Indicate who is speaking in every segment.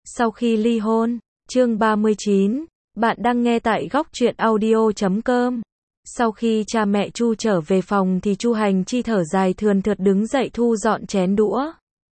Speaker 1: Sau khi ly hôn, chương 39, bạn đang nghe tại góc truyện audio.com. Sau khi cha mẹ Chu trở về phòng thì Chu Hành Chi thở dài thườn thượt đứng dậy thu dọn chén đũa.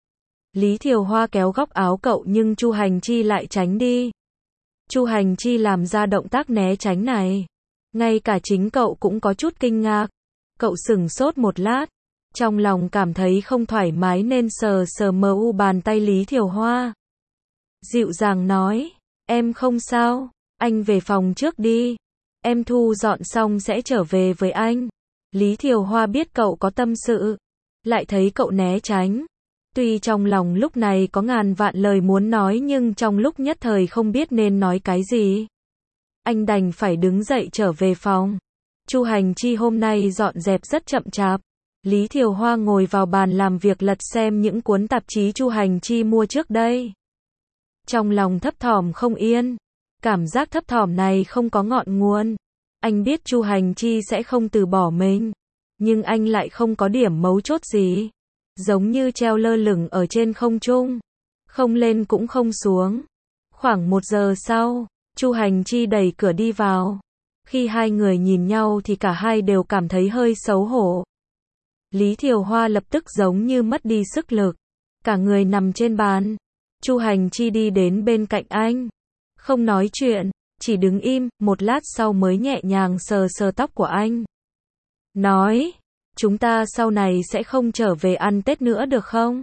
Speaker 1: Lý Thiều Hoa kéo góc áo cậu nhưng Chu Hành Chi lại tránh đi. Chu Hành Chi làm ra động tác né tránh này. Ngay cả chính cậu cũng có chút kinh ngạc. Cậu sửng sốt một lát. Trong lòng cảm thấy không thoải mái nên sờ sờ bàn tay Lý Thiều Hoa. Dịu dàng nói, em không sao, anh về phòng trước đi. Em thu dọn xong sẽ trở về với anh. Lý Thiều Hoa biết cậu có tâm sự. Lại thấy cậu né tránh. Tuy trong lòng lúc này có ngàn vạn lời muốn nói nhưng trong lúc nhất thời không biết nên nói cái gì. Anh đành phải đứng dậy trở về phòng. Chu Hành Chi hôm nay dọn dẹp rất chậm chạp. Lý Thiều Hoa ngồi vào bàn làm việc lật xem những cuốn tạp chí Chu Hành Chi mua trước đây. Trong lòng thấp thỏm không yên. Cảm giác thấp thỏm này không có ngọn nguồn. Anh biết Chu Hành Chi sẽ không từ bỏ mình. Nhưng anh lại không có điểm mấu chốt gì. Giống như treo lơ lửng ở trên không trung. Không lên cũng không xuống. Khoảng 1 giờ sau, Chu Hành Chi đẩy cửa đi vào. Khi hai người nhìn nhau thì cả hai đều cảm thấy hơi xấu hổ. Lý Thiều Hoa lập tức giống như mất đi sức lực. Cả người nằm trên bàn. Chu Hành Chi đi đến bên cạnh anh. Không nói chuyện, chỉ đứng im, một lát sau mới nhẹ nhàng sờ sờ tóc của anh. Nói, chúng ta sau này sẽ không trở về ăn Tết nữa được không?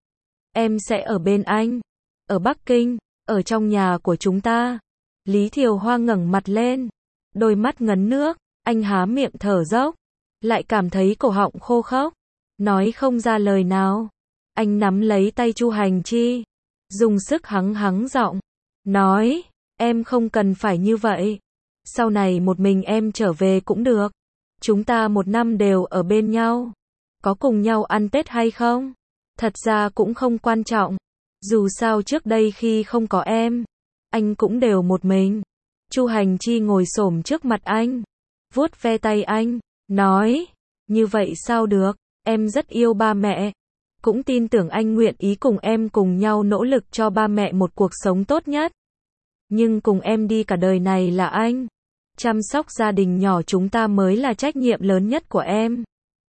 Speaker 1: Em sẽ ở bên anh. Ở Bắc Kinh, ở trong nhà của chúng ta. Lý Thiều Hoa ngẩng mặt lên. Đôi mắt ngấn nước, anh há miệng thở dốc. Lại cảm thấy cổ họng khô khốc. Nói không ra lời nào. Anh nắm lấy tay Chu Hành Chi. Dùng sức hắng giọng. Nói, em không cần phải như vậy. Sau này một mình em trở về cũng được. Chúng ta 1 năm đều ở bên nhau. Có cùng nhau ăn Tết hay không? Thật ra cũng không quan trọng. Dù sao trước đây khi không có em, anh cũng đều một mình. Chu Hành Chi ngồi xổm trước mặt anh. Vuốt ve tay anh. Nói, như vậy sao được? Em rất yêu ba mẹ. Cũng tin tưởng anh nguyện ý cùng em cùng nhau nỗ lực cho ba mẹ một cuộc sống tốt nhất. Nhưng cùng em đi cả đời này là anh. Chăm sóc gia đình nhỏ chúng ta mới là trách nhiệm lớn nhất của em.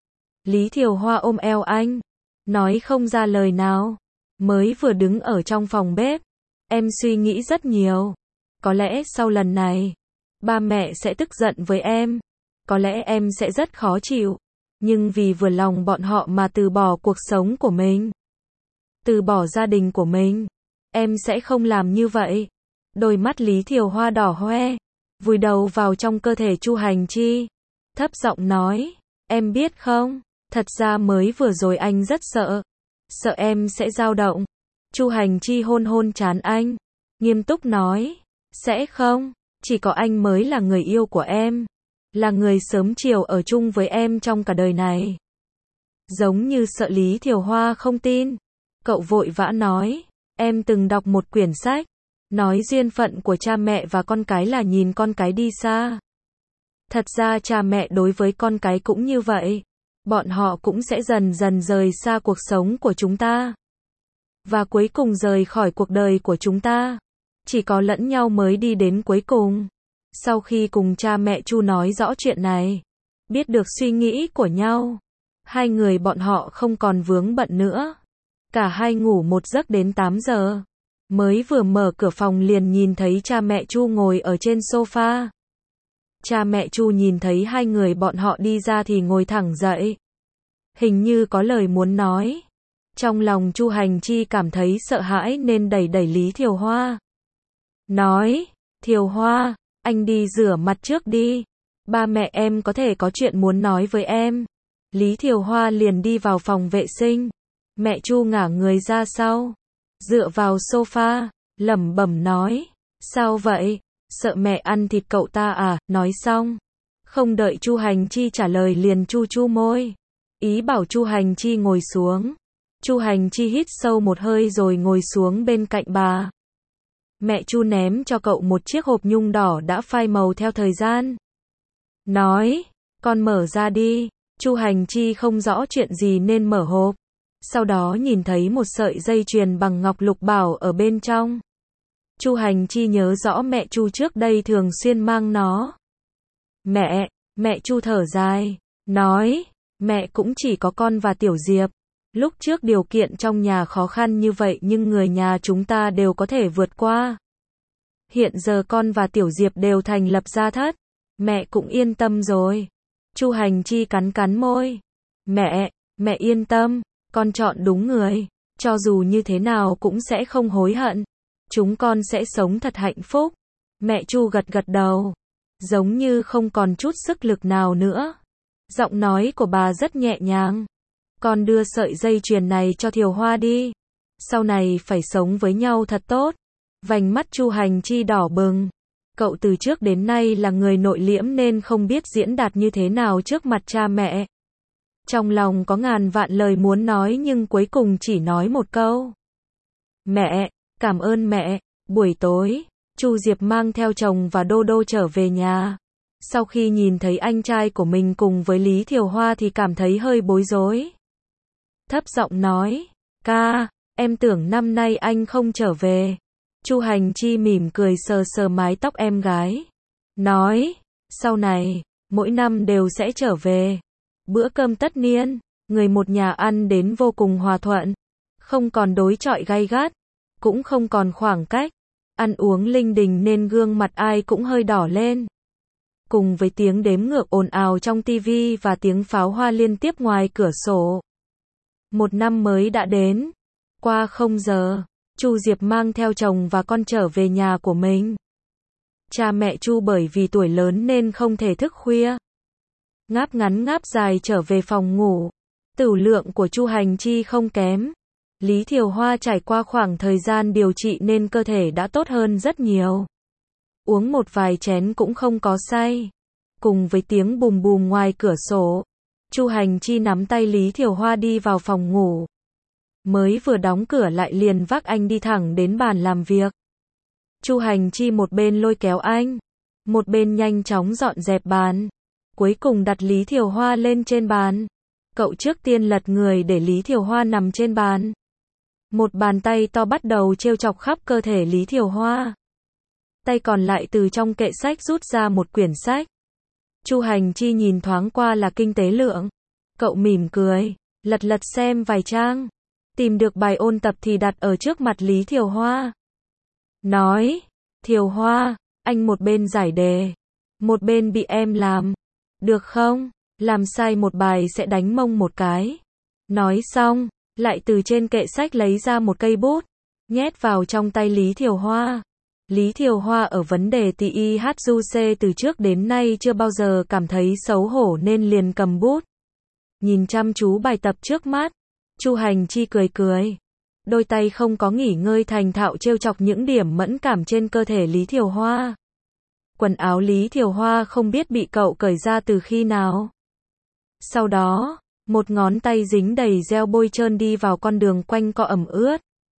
Speaker 1: Lý Thiều Hoa ôm eo anh. Nói không ra lời nào. Mới vừa đứng ở trong phòng bếp. Em suy nghĩ rất nhiều. Có lẽ sau lần này, ba mẹ sẽ tức giận với em. Có lẽ em sẽ rất khó chịu. Nhưng vì vừa lòng bọn họ mà từ bỏ cuộc sống của mình. Từ bỏ gia đình của mình. Em sẽ không làm như vậy. Đôi mắt Lý Thiều Hoa đỏ hoe. Vùi đầu vào trong cơ thể Chu Hành Chi. Thấp giọng nói. Em biết không? Thật ra mới vừa rồi anh rất sợ. Sợ em sẽ dao động. Chu Hành Chi hôn trán anh. Nghiêm túc nói. Sẽ không. Chỉ có anh mới là người yêu của em. Là người sớm chiều ở chung với em trong cả đời này. Giống như sợ Lý Thiều Hoa không tin. Cậu vội vã nói. Em từng đọc một quyển sách. Nói duyên phận của cha mẹ và con cái là nhìn con cái đi xa. Thật ra cha mẹ đối với con cái cũng như vậy. Bọn họ cũng sẽ dần dần rời xa cuộc sống của chúng ta. Và cuối cùng rời khỏi cuộc đời của chúng ta. Chỉ có lẫn nhau mới đi đến cuối cùng. Sau khi cùng cha mẹ Chu nói rõ chuyện này, biết được suy nghĩ của nhau, hai người bọn họ không còn vướng bận nữa. Cả hai ngủ một giấc đến 8 giờ. Mới vừa mở cửa phòng liền nhìn thấy cha mẹ Chu ngồi ở trên sofa. Cha mẹ Chu nhìn thấy hai người bọn họ đi ra thì ngồi thẳng dậy. Hình như có lời muốn nói. Trong lòng Chu Hành Chi cảm thấy sợ hãi nên đẩy Lý Thiều Hoa. Nói, Thiều Hoa, anh đi rửa mặt trước đi. Ba mẹ em có thể có chuyện muốn nói với em. Lý Thiều Hoa liền đi vào phòng vệ sinh. Mẹ Chu ngả người ra sau. Dựa vào sofa, lẩm bẩm nói. Sao vậy? Sợ mẹ ăn thịt cậu ta à? Nói xong. Không đợi Chu Hành Chi trả lời liền chu môi. Ý bảo Chu Hành Chi ngồi xuống. Chu Hành Chi hít sâu một hơi rồi ngồi xuống bên cạnh bà. Mẹ Chu ném cho cậu một chiếc hộp nhung đỏ đã phai màu theo thời gian. Nói, con mở ra đi. Chu Hành Chi không rõ chuyện gì nên mở hộp. Sau đó nhìn thấy một sợi dây chuyền bằng ngọc lục bảo ở bên trong. Chu Hành Chi nhớ rõ mẹ Chu trước đây thường xuyên mang nó. Mẹ Chu thở dài, nói, mẹ cũng chỉ có con và Tiểu Diệp. Lúc trước điều kiện trong nhà khó khăn như vậy nhưng người nhà chúng ta đều có thể vượt qua. Hiện giờ con và Tiểu Diệp đều thành lập gia thất. Mẹ cũng yên tâm rồi. Chu Hành Chi cắn môi. Mẹ yên tâm, con chọn đúng người. Cho dù như thế nào cũng sẽ không hối hận. Chúng con sẽ sống thật hạnh phúc. Mẹ Chu gật đầu. Giống như không còn chút sức lực nào nữa. Giọng nói của bà rất nhẹ nhàng. Con đưa sợi dây chuyền này cho Thiều Hoa đi. Sau này phải sống với nhau thật tốt. Vành mắt Chu Hành Chi đỏ bừng. Cậu từ trước đến nay là người nội liễm nên không biết diễn đạt như thế nào trước mặt cha mẹ. Trong lòng có ngàn vạn lời muốn nói nhưng cuối cùng chỉ nói một câu. Mẹ, cảm ơn mẹ. Buổi tối, Chu Diệp mang theo chồng và Đô Đô trở về nhà. Sau khi nhìn thấy anh trai của mình cùng với Lý Thiều Hoa thì cảm thấy hơi bối rối. Thấp giọng nói, ca, em tưởng năm nay anh không trở về. Chu Hành Chi mỉm cười sờ mái tóc em gái. Nói, sau này, mỗi năm đều sẽ trở về. Bữa cơm tất niên, người một nhà ăn đến vô cùng hòa thuận. Không còn đối chọi gay gắt, cũng không còn khoảng cách. Ăn uống linh đình nên gương mặt ai cũng hơi đỏ lên. Cùng với tiếng đếm ngược ồn ào trong tivi và tiếng pháo hoa liên tiếp ngoài cửa sổ. Một năm mới đã đến. Qua 0 giờ, Chu Diệp mang theo chồng và con trở về nhà của mình. Cha mẹ Chu bởi vì tuổi lớn nên không thể thức khuya. Ngáp ngắn ngáp dài trở về phòng ngủ. Tửu lượng của Chu Hành Chi không kém. Lý Thiều Hoa trải qua khoảng thời gian điều trị nên cơ thể đã tốt hơn rất nhiều. Uống một vài chén cũng không có say. Cùng với tiếng bùm bùm ngoài cửa sổ, Chu Hành Chi nắm tay Lý Thiều Hoa đi vào phòng ngủ. Mới vừa đóng cửa lại liền vác anh đi thẳng đến bàn làm việc. Chu Hành Chi một bên lôi kéo anh, một bên nhanh chóng dọn dẹp bàn. Cuối cùng đặt Lý Thiều Hoa lên trên bàn. Cậu trước tiên lật người để Lý Thiều Hoa nằm trên bàn. Một bàn tay to bắt đầu trêu chọc khắp cơ thể Lý Thiều Hoa. Tay còn lại từ trong kệ sách rút ra một quyển sách. Chu Hành Chi nhìn thoáng qua là kinh tế lượng. Cậu mỉm cười, lật xem vài trang. Tìm được bài ôn tập thì đặt ở trước mặt Lý Thiều Hoa. Nói, Thiều Hoa, anh một bên giải đề, một bên bị em làm. Được không? Làm sai một bài sẽ đánh mông một cái. Nói xong, lại từ trên kệ sách lấy ra một cây bút, nhét vào trong tay Lý Thiều Hoa. Lý Thiều Hoa ở vấn đề TIHUC từ trước đến nay chưa bao giờ cảm thấy xấu hổ nên liền cầm bút. Nhìn chăm chú bài tập trước mắt, Chu Hành Chi cười. Đôi tay không có nghỉ ngơi thành thạo trêu chọc những điểm mẫn cảm trên cơ thể Lý Thiều Hoa. Quần áo Lý Thiều Hoa không biết bị cậu cởi ra từ khi nào. Sau đó, một ngón tay dính đầy gel bôi trơn đi vào con đường quanh co ẩm ướt.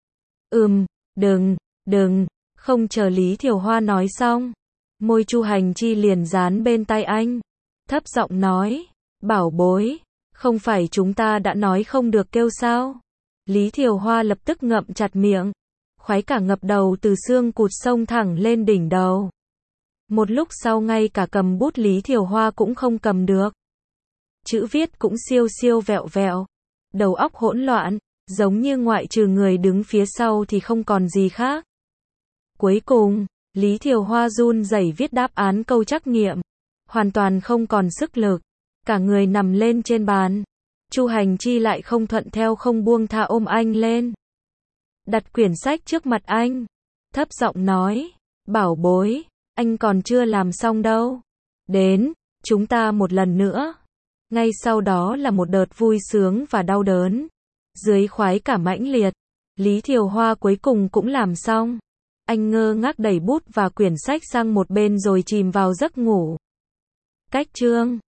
Speaker 1: Đừng, không chờ Lý Thiều Hoa nói xong. Môi Chu Hành Chi liền dán bên tai anh. Thấp giọng nói, bảo bối, không phải chúng ta đã nói không được kêu sao? Lý Thiều Hoa lập tức ngậm chặt miệng. Khoái cả ngập đầu từ xương cụt xông thẳng lên đỉnh đầu. Một lúc sau ngay cả cầm bút Lý Thiều Hoa cũng không cầm được. Chữ viết cũng siêu vẹo. Đầu óc hỗn loạn, giống như ngoại trừ người đứng phía sau thì không còn gì khác. Cuối cùng, Lý Thiều Hoa run rẩy viết đáp án câu trắc nghiệm. Hoàn toàn không còn sức lực. Cả người nằm lên trên bàn. Chu Hành Chi lại không thuận theo không buông tha ôm anh lên. Đặt quyển sách trước mặt anh. Thấp giọng nói, bảo bối, anh còn chưa làm xong đâu. Đến, chúng ta một lần nữa. Ngay sau đó là một đợt vui sướng và đau đớn. Dưới khoái cảm mãnh liệt, Lý Thiều Hoa cuối cùng cũng làm xong. Anh ngơ ngác đẩy bút và quyển sách sang một bên rồi chìm vào giấc ngủ. Cách chương